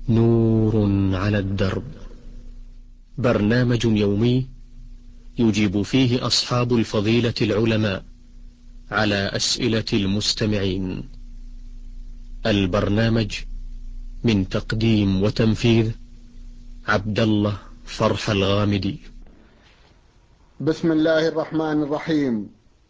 نور على الدرب، برنامج يومي يجيب فيه أصحاب الفضيلة العلماء على أسئلة المستمعين. البرنامج من تقديم وتنفيذ عبد الله فرح الغامدي. بسم الله الرحمن الرحيم.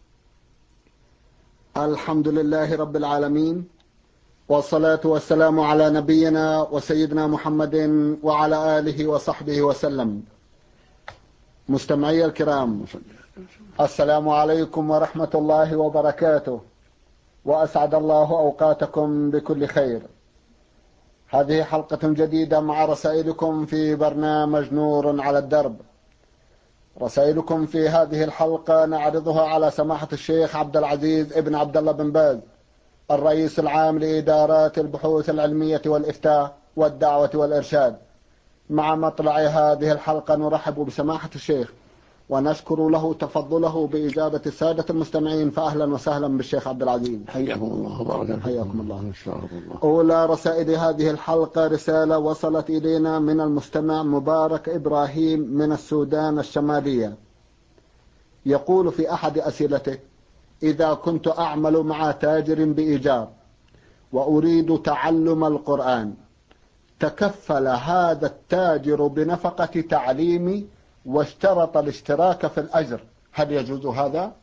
الحمد لله رب العالمين، والصلاة والسلام على نبينا وسيدنا محمد وعلى آله وصحبه وسلم. مستمعي الكرام، السلام عليكم ورحمة الله وبركاته، وأسعد الله أوقاتكم بكل خير. هذه حلقة جديدة مع رسائلكم في برنامج نور على الدرب. رسائلكم في هذه الحلقة نعرضها على سماحة الشيخ عبد العزيز ابن عبد الله بن باز، الرئيس العام لإدارات البحوث العلمية والإفتاء والدعوة والإرشاد. مع مطلع هذه الحلقة نرحب بسماحة الشيخ ونشكر له تفضله بإجابة السادة المستمعين، فأهلا وسهلا بالشيخ عبد العزيز. حياكم الله وبارك حياكم الله. إن شاء الله. أولى رسائل هذه الحلقة رسالة وصلت إلينا من المستمع مبارك إبراهيم من السودان الشمالية. يقول في أحد أسئلته: إذا كنت أعمل مع تاجر بإيجار وأريد تعلم القرآن، تكفل هذا التاجر بنفقة تعليمي واشترط الاشتراك في الأجر، هل يجوز هذا؟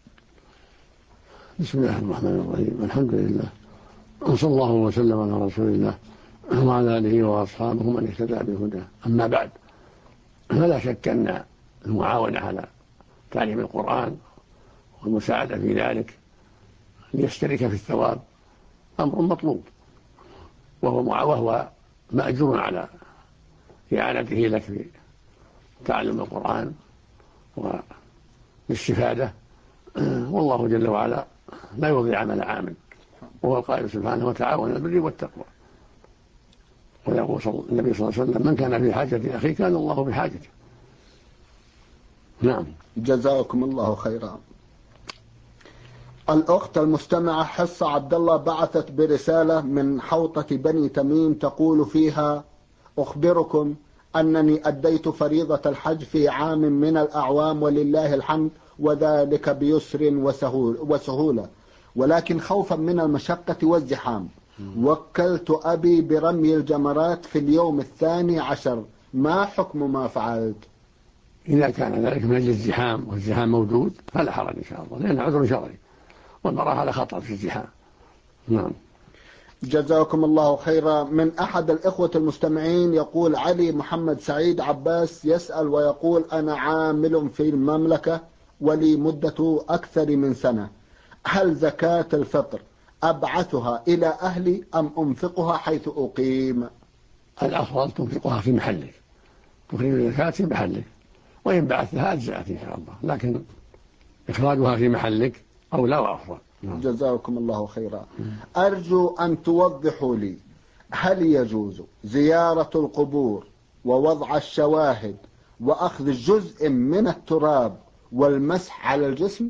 بسم الله الرحمن الرحيم. الحمد لله، وصلى الله وسلم على رسول الله وعلى آله وأصحابه من اهتدى بهداه. أما بعد، فلا شك أن المعاونة على تعليم القرآن والمساعدة في ذلك ليشترك في الثواب أمر مطلوب، وهو مأجور على إعانته لك في تعلم القرآن والاستفادة. والله جل وعلا لا يضيع عمل عامل، وهو القائل سبحانه: وتعاونوا على البر والتقوى. ويقول النبي صلى الله عليه وسلم: من كان في حاجة أخيه كان الله بحاجته. نعم. جزاكم الله خيرا. الأخت المستمعة حصة عبد الله بعثت برسالة من حوطة بني تميم تقول فيها: أخبركم أنني أديت فريضة الحج في عام من الأعوام ولله الحمد، وذلك بيسر وسهولة، ولكن خوفا من المشقة والزحام وكلت أبي برمي الجمرات في اليوم 12. ما حكم ما فعلت؟ إذا كان ذلك من أجل الزحام والزحام موجود فلا حرج إن شاء الله، لأنه عذر شرعي والمرأة على خطر في الزحام. نعم. جزاكم الله خيرا. من أحد الإخوة المستمعين يقول علي محمد سعيد عباس يسأل ويقول: أنا عامل في المملكة ولي مدة أكثر من سنة، هل زكاة الفطر أبعثها إلى أهلي أم أنفقها حيث أقيم؟ الأفضل تنفقها في محلك، تخرج الزكاة في محلك، وإن بعثتها أجزأت إن شاء الله، لكن إخراجها في محلك أولى وأفضل. جزاكم الله خيرا. أرجو أن توضحوا لي، هل يجوز زيارة القبور ووضع الشواهد وأخذ جزء من التراب والمسح على الجسم؟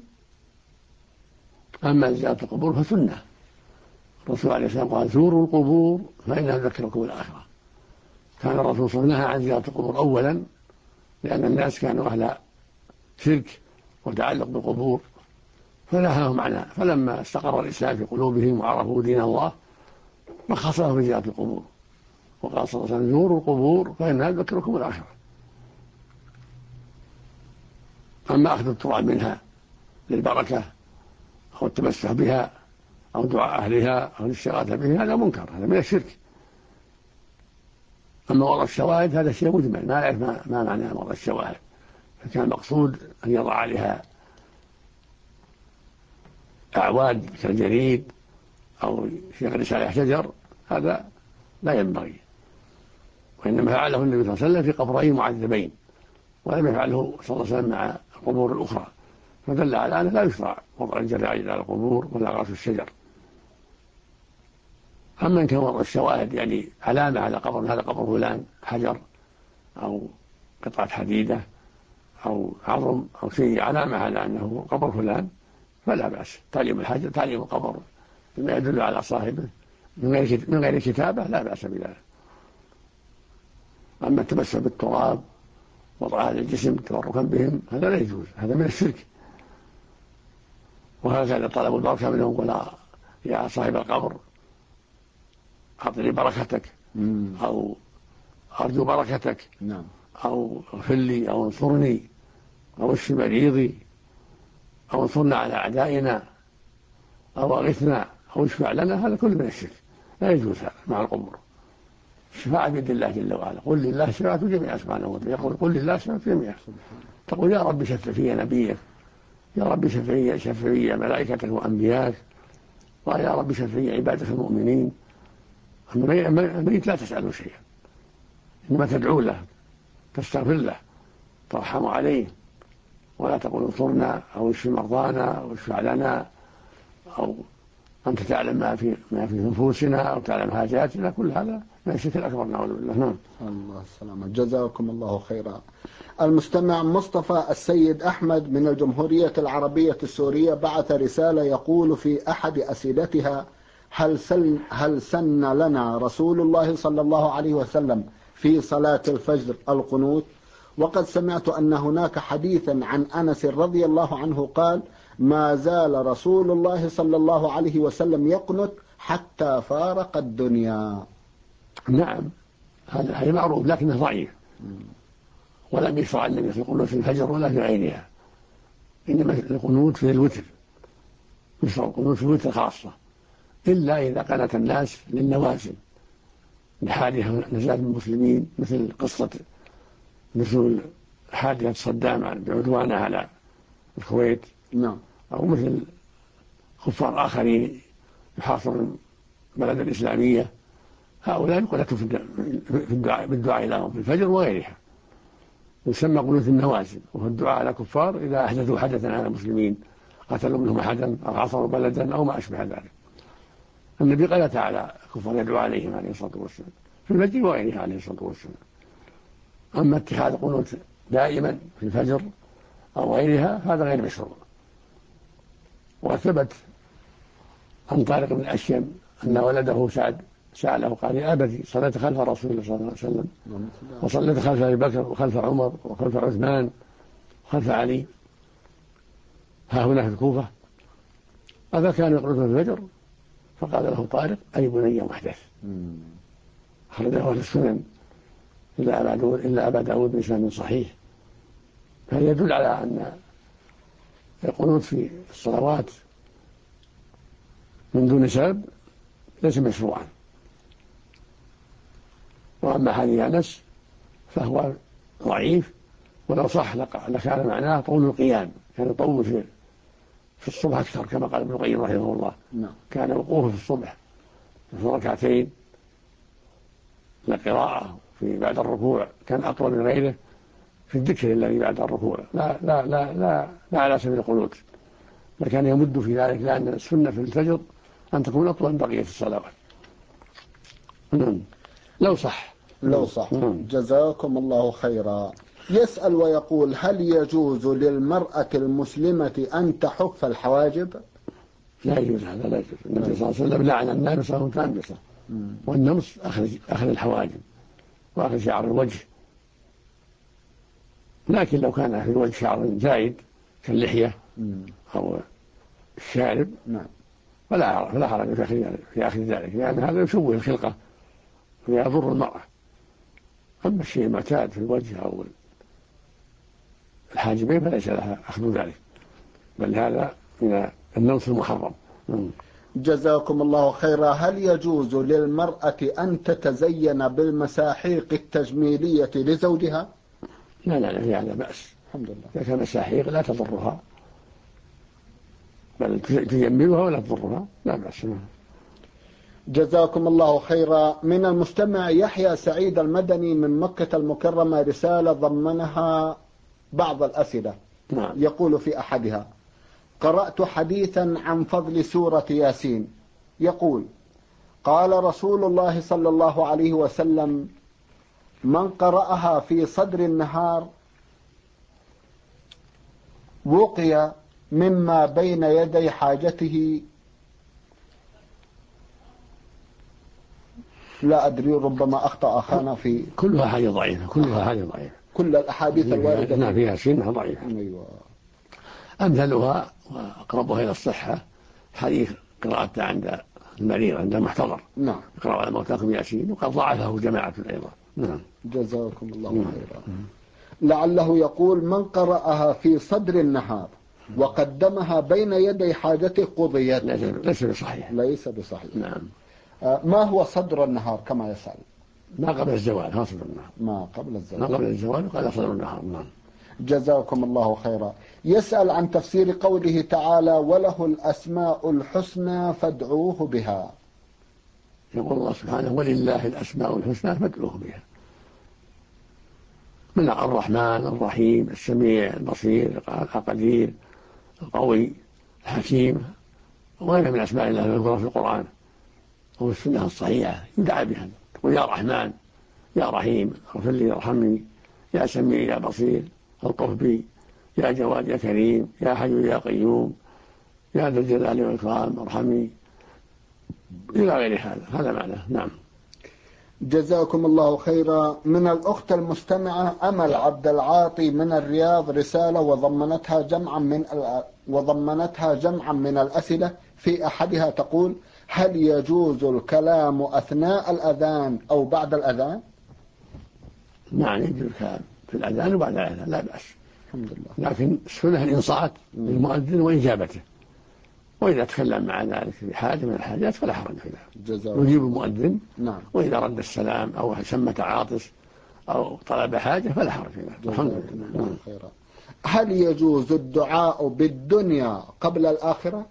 أما زيارة القبور فسنة، الرسول عليه السلام قال: زوروا القبور فإنها تذكركم الآخرة. كان الرسول صلى الله عليه وسلم عن زيارة القبور أولا، لأن الناس كانوا أهل شرك وتعلق بالقبور فنهاهم عنها، فلما استقر الإسلام في قلوبهم وعرفوا دين الله رخص لهم في زيارة القبور، وقال صلى الله عليه وسلم: زوروا القبور فإنها تذكركم الآخرة. أما أخذ التراب منها للبركة أو التمسح بها أو دعاء أهلها أو الاستغاثة به هذا منكر، هذا من الشرك. أما وضع الشواهد هذا شيء مجمل، ما يعرف ما معنى وضع الشواهد، فكان المقصود أن يضع عليها أعواد كالجريد أو يغرس عليها شجر، هذا لا ينبغي، وإنما فعله النبي صلى الله عليه وسلم في قبرين معذبين، ولم يفعله صلى الله عليه وسلم مع القبور الأخرى، فدل على أنه لا يشرع وضع الجرائد على القبور ولا غرس الشجر. أما إن كان وضع الشواهد يعني علامة على قبر، هذا قبر فلان، حجر أو قطعة حديدة أو عظم أو شيء علامة على أنه قبر فلان، فلا بأس. تعليم الحجر تعليم القبر بما يدل على صاحبه من غير كتابة لا بأس بذلك. أما التمسح بالتراب وضع على الجسم تبركا بهم هذا لا يجوز، هذا من الشرك. وهكذا طلب البركة منهم قل يا صاحب القبر أعطني بركتك أو أرجو بركتك أو اغفر لي أو انصرني أو اشف مريضي أو انصرنا على أعدائنا أو أغثنا أو اشفع لنا، هذا كله من الشرك لا يجوز هذا مع القبور. الشفاعة بيد الله جل وعلا، قل لله الشفاعة جميعا سبحانه وتعالى، يقول قل لله الشفاعة جميعا، تقول يا رب شفع في نبيك، يا رب شفع في ملائكتك وأنبياك، ويا رب شفع في عبادك المؤمنين. الميت لا تسأله شيئا، إنما تدعو له تستغفر له ترحم عليه، ولا تقول انصرنا أو اشف مرضانا أو اشفع لنا أو أنت تعلم ما في نفوسنا أو تعلم حاجاتنا، كل هذا من الشرك الأكبر نعوذ بالله. نعم. الله السلامة، جزاكم الله خيرا. المستمع مصطفى السيد أحمد من الجمهورية العربية السورية بعث رسالة يقول في أحد أسئلتها: هل سن لنا رسول الله صلى الله عليه وسلم في صلاة الفجر القنوت؟ وقد سمعت أن هناك حديثا عن أنس رضي الله عنه قال: ما زال رسول الله صلى الله عليه وسلم يقنت حتى فارق الدنيا. نعم، هذا معروف لكنه ضعيف، ولم يشرع النبي في القنوت في الفجر ولا في غيرها، إنما القنوت في الوتر، يشرع القنوت في الوتر خاصة، إلا إذا قنت الناس للنوازل لحادثة نزال المسلمين، مثل حادثة صدام بعدوانه على الكويت، أو مثل كفار آخرين يحاصرون البلد الإسلامية، هؤلاء يقنتوا بالدعاء لهم في الفجر وغيرها، يسمى قنوت النوازل، وهو الدعاء على كفار إذا أحدثوا حدثا على المسلمين، قتلوا منهم أحدا أو عصروا بلدا أو ما أشبه ذلك. النبي قنت على كفار يدعو عليهم عليه الصلاة والسلام في المسجد وغيرها عليه الصلاة والسلام. أما اتخاذ قنوت دائما في الفجر أو غيرها هذا غير مشروع. وثبت عن طارق بن أشيم أن ولده سعد سأله قال: يا أبتي صليت خلف رسول الله صلى الله عليه وسلم وصليت خلف أبي بكر وخلف عمر وخلف عثمان وخلف علي ها هنا في الكوفة، هذا كان يقنط في الفجر؟ فقال له طارق: أي بني محدث. أخرجه أهل السنن إلا أبا داود بإسناد صحيح. فهذا يدل على أن القنوت في الصلوات من دون سبب ليس مشروعا. وأما حديث أنس فهو ضعيف، ولو صح لكان معناه طول القيام، كان يطول في الصبح أكثر كما قال ابن القيم رحمه الله. كان وقوفه في الصبح في ركعتين لقراءة في بعد الركوع كان أطول من غيره في الذكر الذي بعد الركوع، لا على سبيل القنوت، لكان يمد في ذلك، لأن السنة في الفجر أن تكون أطول من بقية الصلوات. لو صح. جزاكم الله خيرا. يسأل ويقول: هل يجوز للمرأة المسلمة أن تحف الحواجب؟ لا يجوز هذا، لا يجوز. النبي صلى الله عليه وسلم لعن النامصة والمتنمصة، والنمص أخذ الحواجب وأخذ شعر الوجه، لكن لو كان في الوجه شعر زائد كاللحية أو الشارب فلا حرج في أخذ ذلك، لأن هذا يشوه الخلقة ويضر المرأة. أما الشيء المعتاد في الوجه أو الحاجبين فليس لها أخذ ذلك، بل هذا من النمص المحرم. جزاكم الله خيرا. هل يجوز للمرأة أن تتزين بالمساحيق التجميلية لزوجها؟ لا في هذا بأس، الحمد لله. إذا كان مساحيق لا تضرها بل تجملها ولا تضرها، لا بأس. جزاكم الله خيرا. من المستمع يحيى سعيد المدني من مكة المكرمة رسالة ضمنها بعض الأسئلة. يقول في أحدها: قرأت حديثا عن فضل سورة ياسين، يقول: قال رسول الله صلى الله عليه وسلم: من قرأها في صدر النهار وقي مما بين يدي حاجته لا أدري، ربما أخطأ أخانا في كلها حديث ضعيفة، كلها حديث ضعيفة، كل الأحاديث الواردة فيها سنة ضعيفة. أيوة. أمثلها وأقربها إلى الصحة حديث قراءته عند المريض عند المحتضر، نعم، اقرأوا على موتاكم ياسين، وقد ضعفه جماعة أيضا. نعم. جزاكم الله خيرا. لعله يقول: من قرأها في صدر النهار وقدمها بين يدي حاجته قضيت. ليس بصحيح. ليس بصحيح. نعم. ما هو صدر النهار كما يسأل؟ ما قبل الزوال، ما صدر النهار. ما قبل الزوال. ما قبل الزوال وقال صدر النهار. نعم. جزاكم الله خيرا. يسأل عن تفسير قوله تعالى: وله الأسماء الحسنى فادعوه بها. يقول الله سبحانه: ولله الأسماء الحسنى فادعوه بها. من الرحمن الرحيم السميع البصير القدير القوي الحكيم وغيرها من أسماء الله المذكورة في القرآن وفي السنة الصحيحة، يدعى بها. تقول: يا رحمن، يا رحيم، اغفر لي ارحمني، يا سميع يا بصير الطف بي، يا جواد يا كريم، يا حي يا قيوم، يا ذا الجلال والإكرام ارحمني، إلى غير هذا. هذا معناه. نعم. جزاكم الله خيرا. من الأخت المستمعة أمل عبد العاطي من الرياض رسالة وضمنتها جمعا من الأسئلة. في أحدها تقول: هل يجوز الكلام أثناء الأذان أو بعد الأذان؟ نعم، يجوز الكلام في الأذان وبعد الأذان، لا بأس. الحمد لله. لكن السنة الإنصات للمؤذن وإجابته، وإذا تكلم مع ذلك في حاجة من الحاجات فلا حرج في ذلك، يجيب المؤذن. نعم. وإذا رد السلام أو شمت عاطس أو طلب حاجة فلا حرج في ذلك. الحمد لله. خيرا. هل يجوز الدعاء بالدنيا قبل الآخرة؟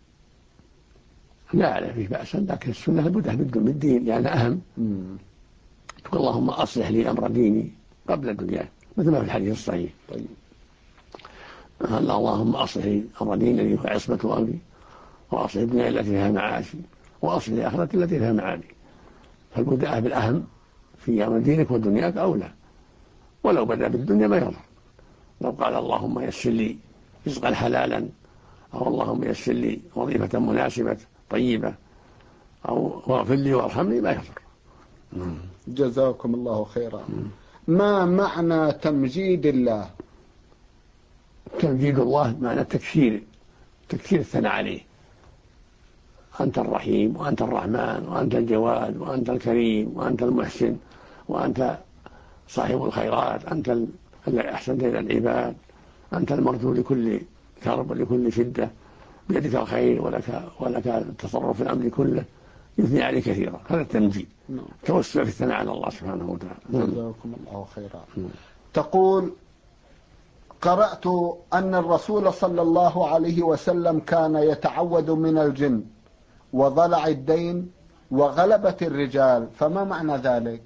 لا فيه بأس، لكن السنة لابد بالدين لأنها أهم. تقول: اللهم أصلح لي أمر ديني قبل الدنيا، مثل ما في الحديث الصحيح. طيب. اللهم أصلح لي أمر ديني الذي هو عصمة أمري، وأصلح الدنيا التي فيها معاشي، وأصلح الآخرة التي فيها معادي. فالبداء بالأهم في أمر دينك ودنياك أولى، ولو بدأ بالدنيا ما يضر. لو قال: اللهم يسر لي رزقا حلالا، أو اللهم يسر لي وظيفة مناسبة طيبة، أو واغفر لي وارحمني، ما يضر. جزاكم الله خيرا. ما معنى تمجيد الله؟ تمجيد الله معنى تكثير الثناء عليه. أنت الرحيم، وأنت الرحمن، وأنت الجواد، وأنت الكريم، وأنت المحسن، وأنت صاحب الخيرات، أنت الذي أحسنت إلى العباد، أنت المرجو لكل كرب ولكل شدة، بيدك الخير ولك التصرف في الأمر كله، يثني عليه كثيرا. هذا التمجيد، توسع في الثناء على الله سبحانه وتعالى. جزاكم الله خيرا. تقول: قرأت أن الرسول صلى الله عليه وسلم كان يتعوذ من الجن وضلع الدين وغلبة الرجال، فما معنى ذلك؟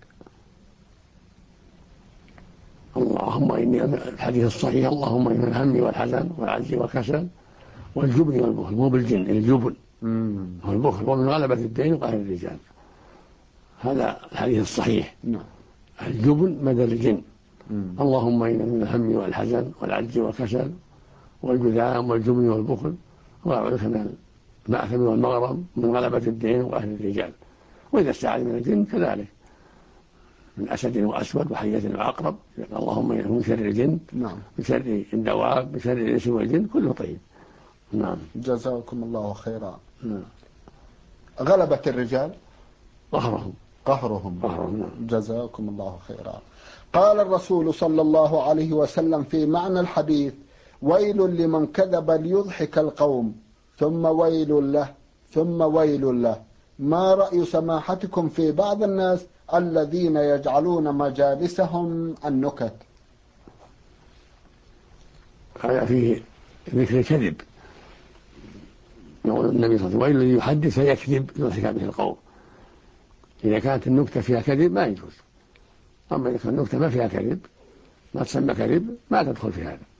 اللهم إني، الحديث الصحيح: اللهم إن الهم والحزن والعجز والكسل والجبن والبخل. مو بالجن، الجبن هو البخل، ومن غلبة الدين وقهر الرجال. هذا الحديث الصحيح. الجبن بدل الجن. اللهم إن من الهم والحزن والعجز والكسل والجذام والجبن والبخل، وأعوذ بك من المأثم والمغرم، من غلبة الدين وقهر الرجال. وإذا استعاذ من الجن كذلك، من أسد وأسود وحية وعقرب. اللهم من شر الجن، من شر الدواب، من شر الإنس والجن، كله طيب. نعم. جزاكم الله خيرا. غلبة الرجال قهرهم. نعم. جزاكم الله خيرا. قال الرسول صلى الله عليه وسلم في معنى الحديث: ويل لمن كذب ليضحك القوم، ثم ويل له، ثم ويل له. ما رأي سماحتكم في بعض الناس الذين يجعلون مجالسهم النكت؟ هذا فيه ذكر الكذب. يقول النبي صلى الله عليه وسلم: ويل يحدث فيكذب يضحك به القوم. إذا كانت النكتة فيها كذب ما يجوز، أما إذا كانت النكتة ما فيها كذب، ما تسمى كذب، ما تدخل في هذا.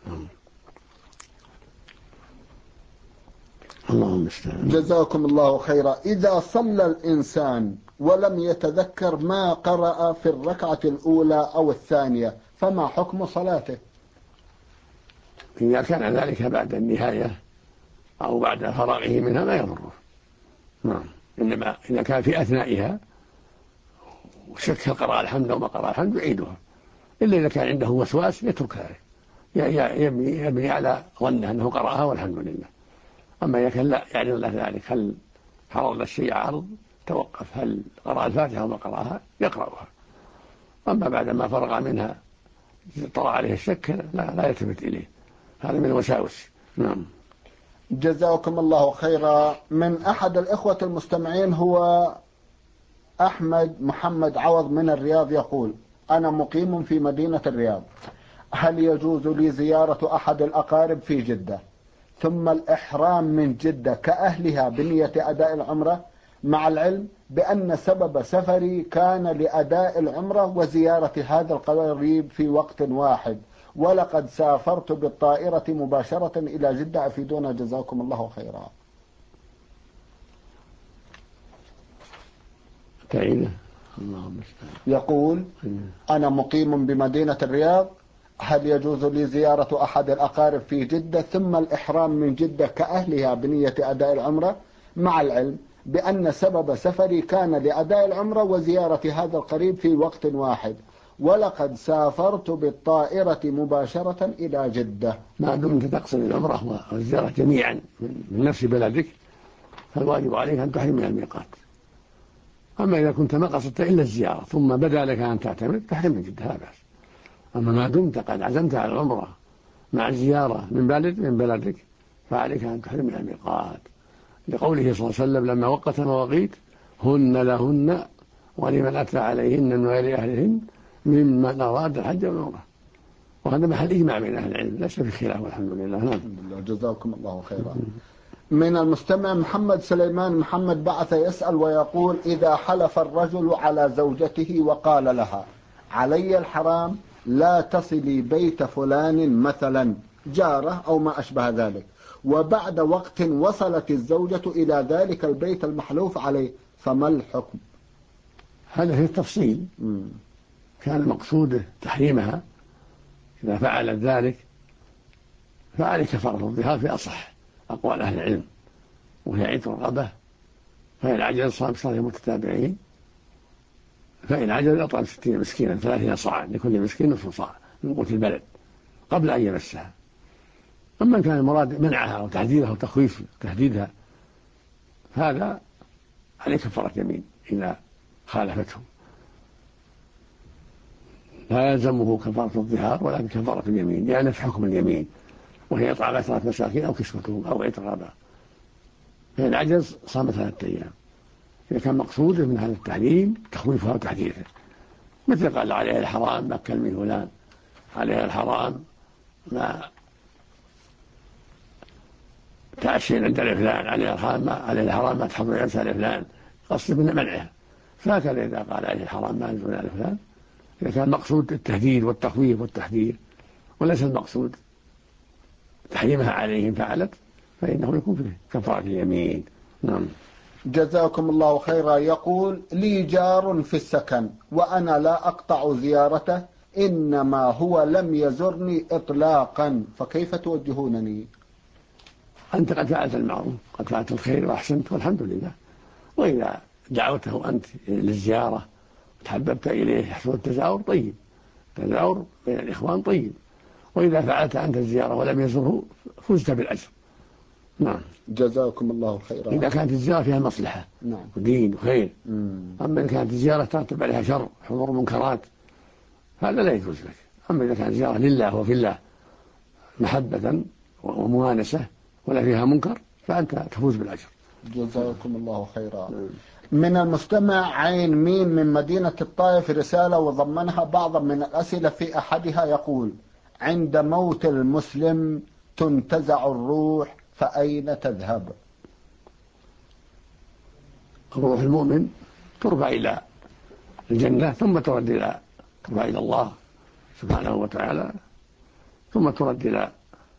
اللهم استعان. جزاكم الله خيرا. إذا صلى الإنسان ولم يتذكر ما قرأ في الركعة الأولى أو الثانية، فما حكم صلاته؟ إذا كان ذلك بعد النهاية أو بعد فراغه منها ما يضره. نعم. إنما إذا كان في أثنائها وشك هل قرأ الحمد أو ما قرأ الحمد يعيدها، إلا إذا كان عنده وسواس يترك ذلك، يبني على ظنه أنه قرأها والحمد لله. أما إذا كان لا يعرض له ذلك، هل حرر الشيء عرض توقف، هل قرأ الفاتحة وما قرأها يقرأها. أما بعد ما فرغ منها طرأ عليه الشك لا يلتفت إليه، هذا من الوساوس. نعم. جزاكم الله خيرا. من أحد الإخوة المستمعين هو أحمد محمد عوض من الرياض يقول: أنا مقيم في مدينة الرياض، هل يجوز لي زيارة أحد الأقارب في جدة ثم الإحرام من جدة كأهلها بنية أداء العمرة، مع العلم بأن سبب سفري كان لأداء العمرة وزيارة هذا القريب في وقت واحد، ولقد سافرت بالطائرة مباشرة إلى جدة، أفيدونا جزاكم الله خيرا. يقول: أنا مقيم بمدينة الرياض، هل يجوز لي زيارة أحد الأقارب في جدة ثم الإحرام من جدة كأهلها بنية أداء العمرة، مع العلم بأن سبب سفري كان لأداء العمرة وزيارة هذا القريب في وقت واحد، ولقد سافرت بالطائرة مباشرة إلى جدة. ما دمت تقصد العمرة والزيارة جميعا من نفس بلدك فالواجب عليك أن تحرم من الميقات. أما إذا كنت ما قصدت إلا الزيارة ثم بدا لك أن تعتمد تحرم من جدة لا بأس. أما ما دمت قد عزمت على العمرة مع الزيارة من بلدك فعليك أن تحرم من الميقات، لقوله صلى الله عليه وسلم لما وقت المواقيت: هن لهن ولمن أتى عليهن من غير أهلهن ممن أراد الحج والعمرة. وهذا محل إجماع بين أهل العلم، ليس في خلاف والحمد لله. الحمد لله، جزاكم الله خيرا. من المستمع محمد سليمان محمد بعث يسأل ويقول: إذا حلف الرجل على زوجته وقال لها علي الحرام لا تصلي بيت فلان مثلا جارة أو ما أشبه ذلك، وبعد وقت وصلت الزوجة إلى ذلك البيت المحلوف عليه، فما الحكم؟ هذا في التفصيل. كان مقصوده تحريمها، إذا فعلت ذلك فعليه كفارة الظهار في أصح أقوال أهل العلم، وهي عتق رقبة، فإن عجز صام 3 متتابعين، فإن عجز أطعم 60 مسكينا 30 صاعا لكل مسكين نصف صاع من قوت البلد قبل أن يمسها. أما كان المراد منعها أو تحذيرها أو تخويف تهديدها هذا عليه كفارة يمين إذا خالفته، لا يلزمه كفارة الظهار ولكن كفارة اليمين، لأن في حكم اليمين وهي إطعام 10 مساكين أو كسوتهم أو عتق رقبة. فإن عجز صام 3 أيام. إذا كان مقصوده من هذا التحريم تخويفها وتحذيرها، مثل قال عليها الحرام ما كلمي فلان، عليها الحرام ما تعشين عند فلان، عليها الحرام ما تحضر جلسة لفلان، قصد من منعها. فهكذا إذا قال عليه الحرام ما ينزل على فلان، إذا كان مقصود التهديد والتخويف والتحذير وليس المقصود تحريمها عليهم فعلت، فإنه يكون فيه كفارة اليمين. نعم. جزاكم الله خيرا. يقول: لي جار في السكن وأنا لا أقطع زيارته، إنما هو لم يزرني إطلاقا، فكيف توجهونني؟ أنت قد فعلت المعروف، قد فعلت الخير وأحسنت والحمد لله. وإذا دعوته أنت للزيارة وتحببت إليه يحصل التزاور طيب، التزاور بين الإخوان طيب. وإذا فعلت أنت الزيارة ولم يزره فزت بالأجر. نعم. جزاكم الله خيرا. إذا كانت الزيارة فيها مصلحة نعم ودين وخير. أما إذا كانت الزيارة ترتب عليها شر حضور منكرات هذا لا يجوز لك. أما إذا كانت زيارة لله وفي الله محبة ومؤانسة ولا فيها منكر فأنت تفوز بالأجر. جزاكم الله خيرا. من المستمع عين ميم من مدينة الطائف رسالة وضمنها بعضا من الأسئلة، في أحدها يقول: عند موت المسلم تنتزع الروح فأين تذهب؟ الروح المؤمن ترفع إلى الجنة ثم ترد إلى الله سبحانه وتعالى، ثم ترد إلى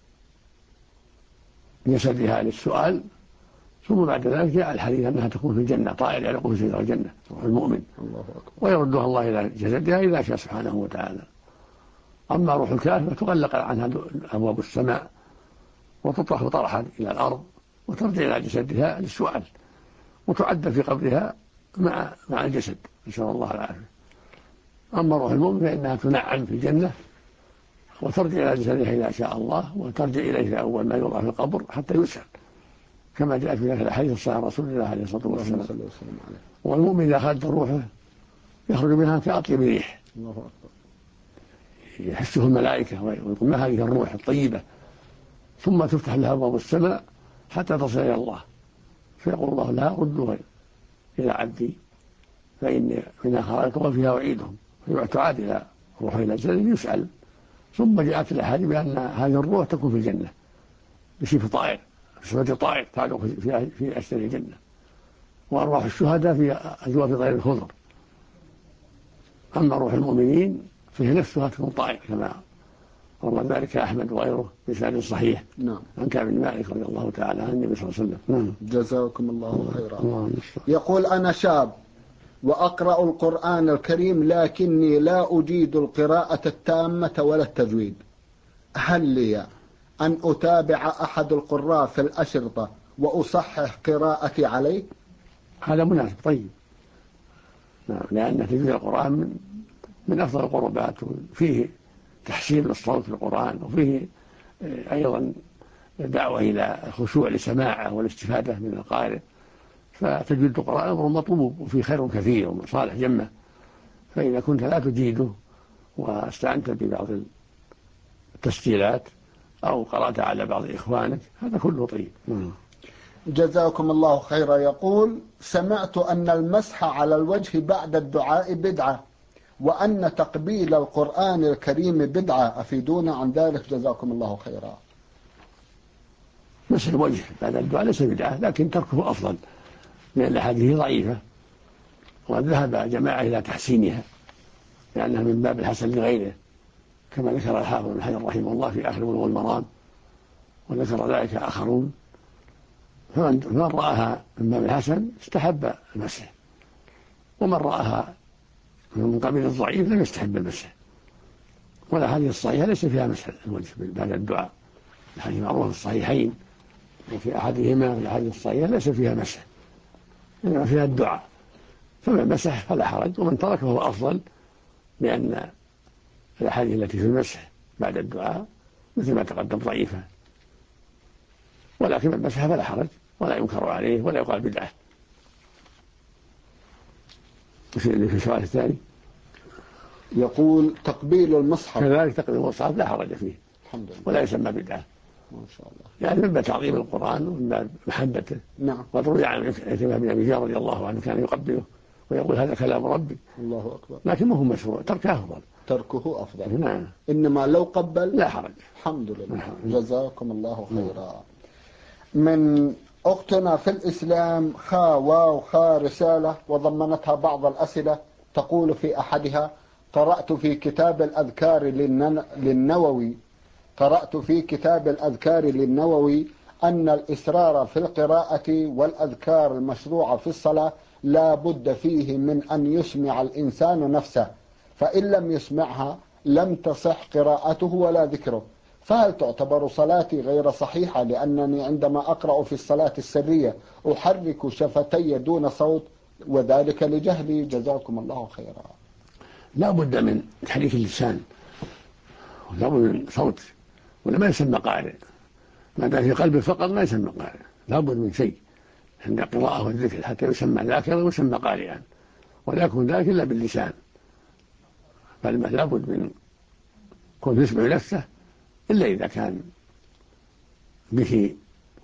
جسدها للسؤال، ثم بعد ذلك جاء الحديث أنها تكون في الجنة طائر يعلق في سدر الجنة روح المؤمن، الله أكبر. ويردها الله إلى جسدها إذا شاء سبحانه وتعالى. أما روح الكافر تغلق عنها أبواب السماء وتطرح طرحا إلى الأرض وترجع إلى جسدها للسؤال، وتعد في قبرها مع الجسد، نسأل الله العافية. أما روح المؤمن فإنها تنعم في الجنة وترجع إلى جسدها إذا شاء الله، وترجع إليه أول ما يوضع في القبر حتى يسأل، كما جاء في ذلك الحديث الصحيح رسول الله عليه الصلاة والسلام. والمؤمن إذا أخذ روحه يخرج منها كأطيب ريح يحسه الملائكة ويقول ما هذه الروح الطيبة، ثم تفتح لها أبواب السماء حتى تصل إلى الله، فيقول الله لها ردوها إلى عبدي فإني منها خلقتهم وفيها أعيدهم، تعاد إلى روح إلى جسده يسأل. ثم جاءت الأحاديث بأن هذه الروح تكون في الجنة بصفة طائر، بصفة طائر تعلق في أشجار الجنة، وأرواح الشهداء في أجواف طير الخضر. أما روح المؤمنين فهي نفسها تكون طائر كما روى ذلك أحمد وغيره بسند صحيح. نعم. عن كعب بن مالك رضي الله تعالى عن النبي صلى الله عليه وسلم. نعم. جزاكم الله خيرا. يقول أنا شاب وأقرأ القرآن الكريم لكني لا أجيد القراءة التامة ولا التجويد، هل لي أن أتابع أحد القراء في الأشرطة وأصحح قراءتي عليه؟ هذا مناسب طيب، لأن تجويد القرآن من أفضل القربات، فيه تحسين الصوت في القرآن، وفيه أيضا دعوة إلى الخشوع لسماعه والاستفادة من القارئ، فتجويد القرآن أمر مطلوب وفيه خير كثير ومصالح جمة. فإذا كنت لا تجيده واستعنت ببعض التسجيلات أو قرأت على بعض إخوانك هذا كله طيب. جزاكم الله خيرا. يقول سمعت أن المسح على الوجه بعد الدعاء بدعة، وأن تقبيل القرآن الكريم بدعة، أفيدونا عن ذلك جزاكم الله خيرا. مسح الوجه بعد الدعاء ليس بدعة، لكن تركه أفضل لأن الأحاديث ضعيفة، وذهب جماعة إلى تحسينها لأنها من باب الحسن لغيره، كما ذكر الحافظ بن حجر رحمه الله في آخر بلوغ المرام، وذكر ذلك آخرون. فمن رآها من باب الحسن استحب المسح، ومن رآها من قبيل الضعيف لم يستحب المسح. والأحاديث الصحيحة ليس فيها مسح الوجه بعد الدعاء، الحديث معروف في الصحيحين، وفي أحدهما في الأحاديث الصحيحة ليس فيها مسح إنما فيها الدعاء، فمن مسح فلا حرج، ومن ترك فهو أفضل، لأن الأحاديث التي في المسح بعد الدعاء مثل ما تقدم ضعيفة، ولكن من مسح فلا حرج ولا ينكر عليه ولا يقال بدعة. في السؤال الثاني يقول تقبيل المصحف، كذلك تقبيل المصحف لا حرج فيه الحمد لله ولا يسمى بدعة ما شاء الله، يعني من باب تعظيم القرآن ومن باب محبته. نعم. وقد روي عن عكرمة بن أبي جهل رضي الله عنه كان يقبله ويقول هذا كلام ربي، الله أكبر، لكن ما هو مشروع، تركه أفضل. تركه أفضل. نعم. إنما لو قبل لا حرج. الحمد لله. جزاكم الله خيرا. من أختنا في الإسلام خا واو خا رسالة وضمنتها بعض الأسئلة، تقول في أحدها: قرأت في كتاب الأذكار للنووي أن الإصرار في القراءة والأذكار المشروعة في الصلاة لا بد فيه من أن يسمع الإنسان نفسه، فإن لم يسمعها لم تصح قراءته ولا ذكره، فهل تعتبر صلاتي غير صحيحة لأنني عندما أقرأ في الصلاة السرية أحرك شفتي دون صوت وذلك لجهلي؟ جزاكم الله خيرا. لا بد من تحريك اللسان ولا بد من صوت، ولا ما يسمى قارئ، ما دام في قلبه فقط ما يسمى قارئ، لا بد من شيء عند القراءة والذكر حتى يسمى ذاكرا ويسمى قارئا، ولا يكون ذاك إلا باللسان، بل لا بد من كون يسمع نفسه إلا إذا كان به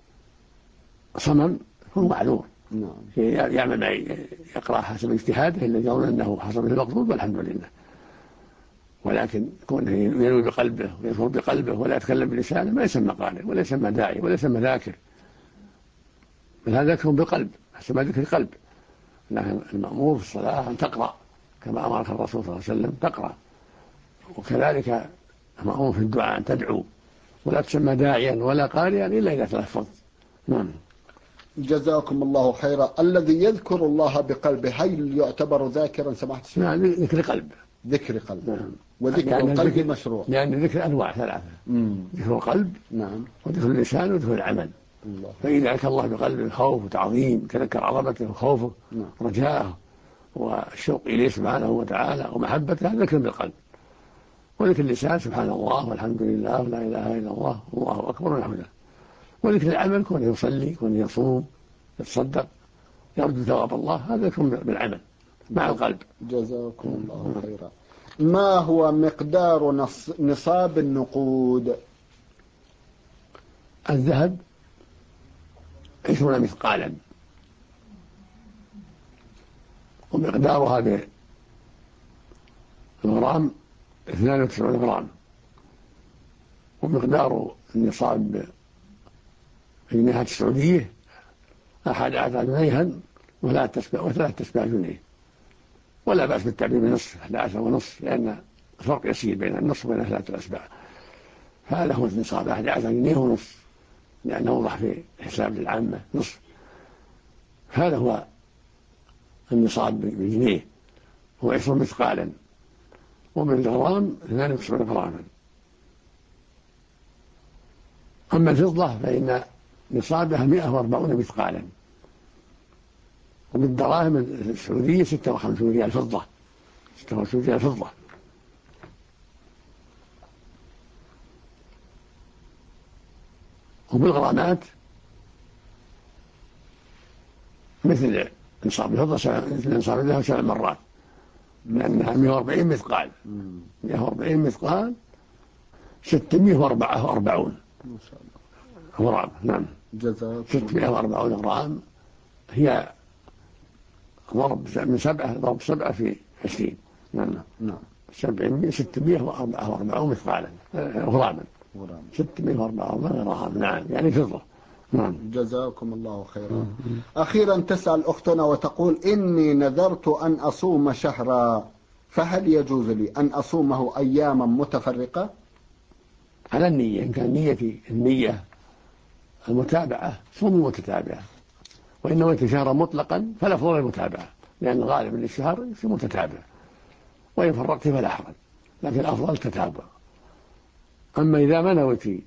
صمم فهو معذور. يعمل ما يقرأ حسب اجتهاده إلا يظن أنه حسب المقصود والحمد لله، ولكن كونه ينوي بقلبه ويذكر بقلبه ولا يتكلم بلسانه ما يسمى قارئ ولا يسمى داعي ولا يسمى ذاكر، بل هذا يكون بالقلب حسب ذكر القلب. لكن المأمور في الصلاة أن تقرأ كما أمرك الرسول صلى الله عليه وسلم تقرأ، وكذلك المأمور في الدعاء أن تدعو ولا تسمى داعيا ولا قارئا إلا إذا تلفظت. نعم. جزاكم الله خيرا. الذي يذكر الله بقلبه هل يعتبر ذاكرا سمحت؟ نعم، ذكر قلب. ذكر قلب. نعم. وذكر يعني القلب مشروع، لأن الذكر أنواع ثلاثة: ذكر القلب، نعم، وذكر اللسان، وذكر العمل. فإذا ذكر الله بقلب خوف وتعظيم تذكر عظمته وخوفه، رجاءه والشوق إليه سبحانه وتعالى ومحبته ذكر بالقلب، وذكر اللسان سبحان الله والحمد لله ولا إله إلا الله والله أكبر ونحو ذلك، وذكر العمل كونه يصلي كونه يصوم يتصدق يرجو ثواب الله، هذا يكون بالعمل مع القلب. جزاكم الله خيرا. ما هو مقدار نصاب النقود؟ الذهب 20 مثقالا، ومقدارها بالغرام 92 غرام، ومقدار النصاب في الجنيهات السعودية 11 جنيها وثلاث أسباع جنيه، ولا بأس بالتعبير بالنصف 11 ونصف، لأن الفرق يسير بين النصف وبين 3 أسباع، فهذا هو النصاب 11 جنيه ونصف، لأنه وضح في الحساب للعامة نصف، هذا هو النصاب بالجنيه، هو 20 مثقالا، وبالغرام 92 غراما. أما الفضة فإن نصابها 140 مثقالا، وبالدراهم السعودية 56 ريال فضة، 56 ريال فضة. وبالغرامات مثل نصاب الفضة مثل نصاب الذهب 7 مرات، لأنها 140 مثقال، 140 مثقال 644 غرام. نعم، 640 غرام هي ضرب من 7 ضرب 7 في 20. نعم 644 مثقالا غراما، 644 غرام. نعم يعني فضة. نعم. جزاكم الله خيرا. أخيرا تسأل أختنا وتقول: إني نذرت أن أصوم شهرا، فهل يجوز لي أن أصومه أياما متفرقة؟ على النية، إن كان النية المتابعة صوم متتابعة، وإن نويت شهرا مطلقا فلا فضل المتابعة، لأن غالبا للشهر يصير متتابع، وإن فرقت فلا حرج، لكن الأفضل التتابع. أما إذا ما نويت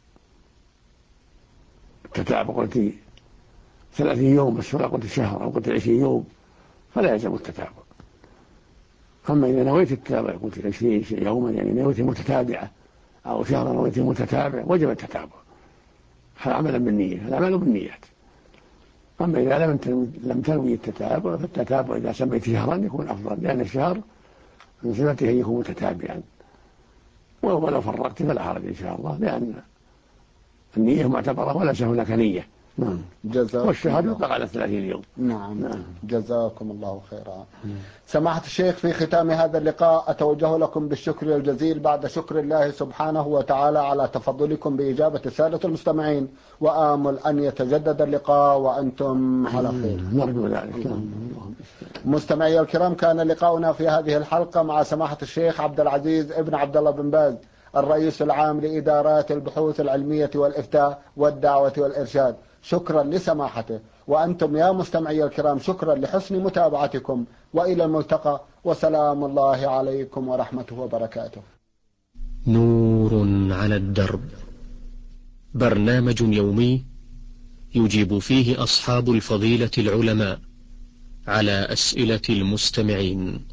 التتابع، قلت 30 يوم بس ولا قلت شهر، أو قلت 20 يوم، فلا يلزم التتابع. أما إذا نويت التتابع قلت 20 يوما، يعني نويت متتابعة، أو شهرا نويت متتابع، وجب التتابع، عملا بالنية، الأعمال بالنيات. أما إذا لم تنوي التتابع، فالتتابع إذا سميت شهرا يكون أفضل، لأن الشهر من صفته يكون متتابعا، ولو فرقت فلا حرج إن شاء الله، لأن النية معتبرة وليس هناك نية. نعم. والشهر يطلق على 30 يوم. نعم. جزاكم الله خيرا. سماحة الشيخ، في ختام هذا اللقاء أتوجه لكم بالشكر الجزيل بعد شكر الله سبحانه وتعالى على تفضلكم بإجابة السادة المستمعين، وآمل أن يتجدد اللقاء وأنتم على خير. نرجو ذلك. مستمعي الكرام، كان لقاؤنا في هذه الحلقة مع سماحة الشيخ عبد العزيز ابن عبد الله بن باز، الرئيس العام لإدارات البحوث العلمية والإفتاء والدعوة والإرشاد. شكرا لسماحته، وأنتم يا مستمعي الكرام شكرا لحسن متابعتكم، وإلى الملتقى، وسلام الله عليكم ورحمته وبركاته. نور على الدرب، برنامج يومي يجيب فيه أصحاب الفضيلة العلماء على أسئلة المستمعين.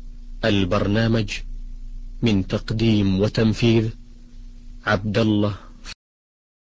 البرنامج من تقديم وتنفيذ عبد الله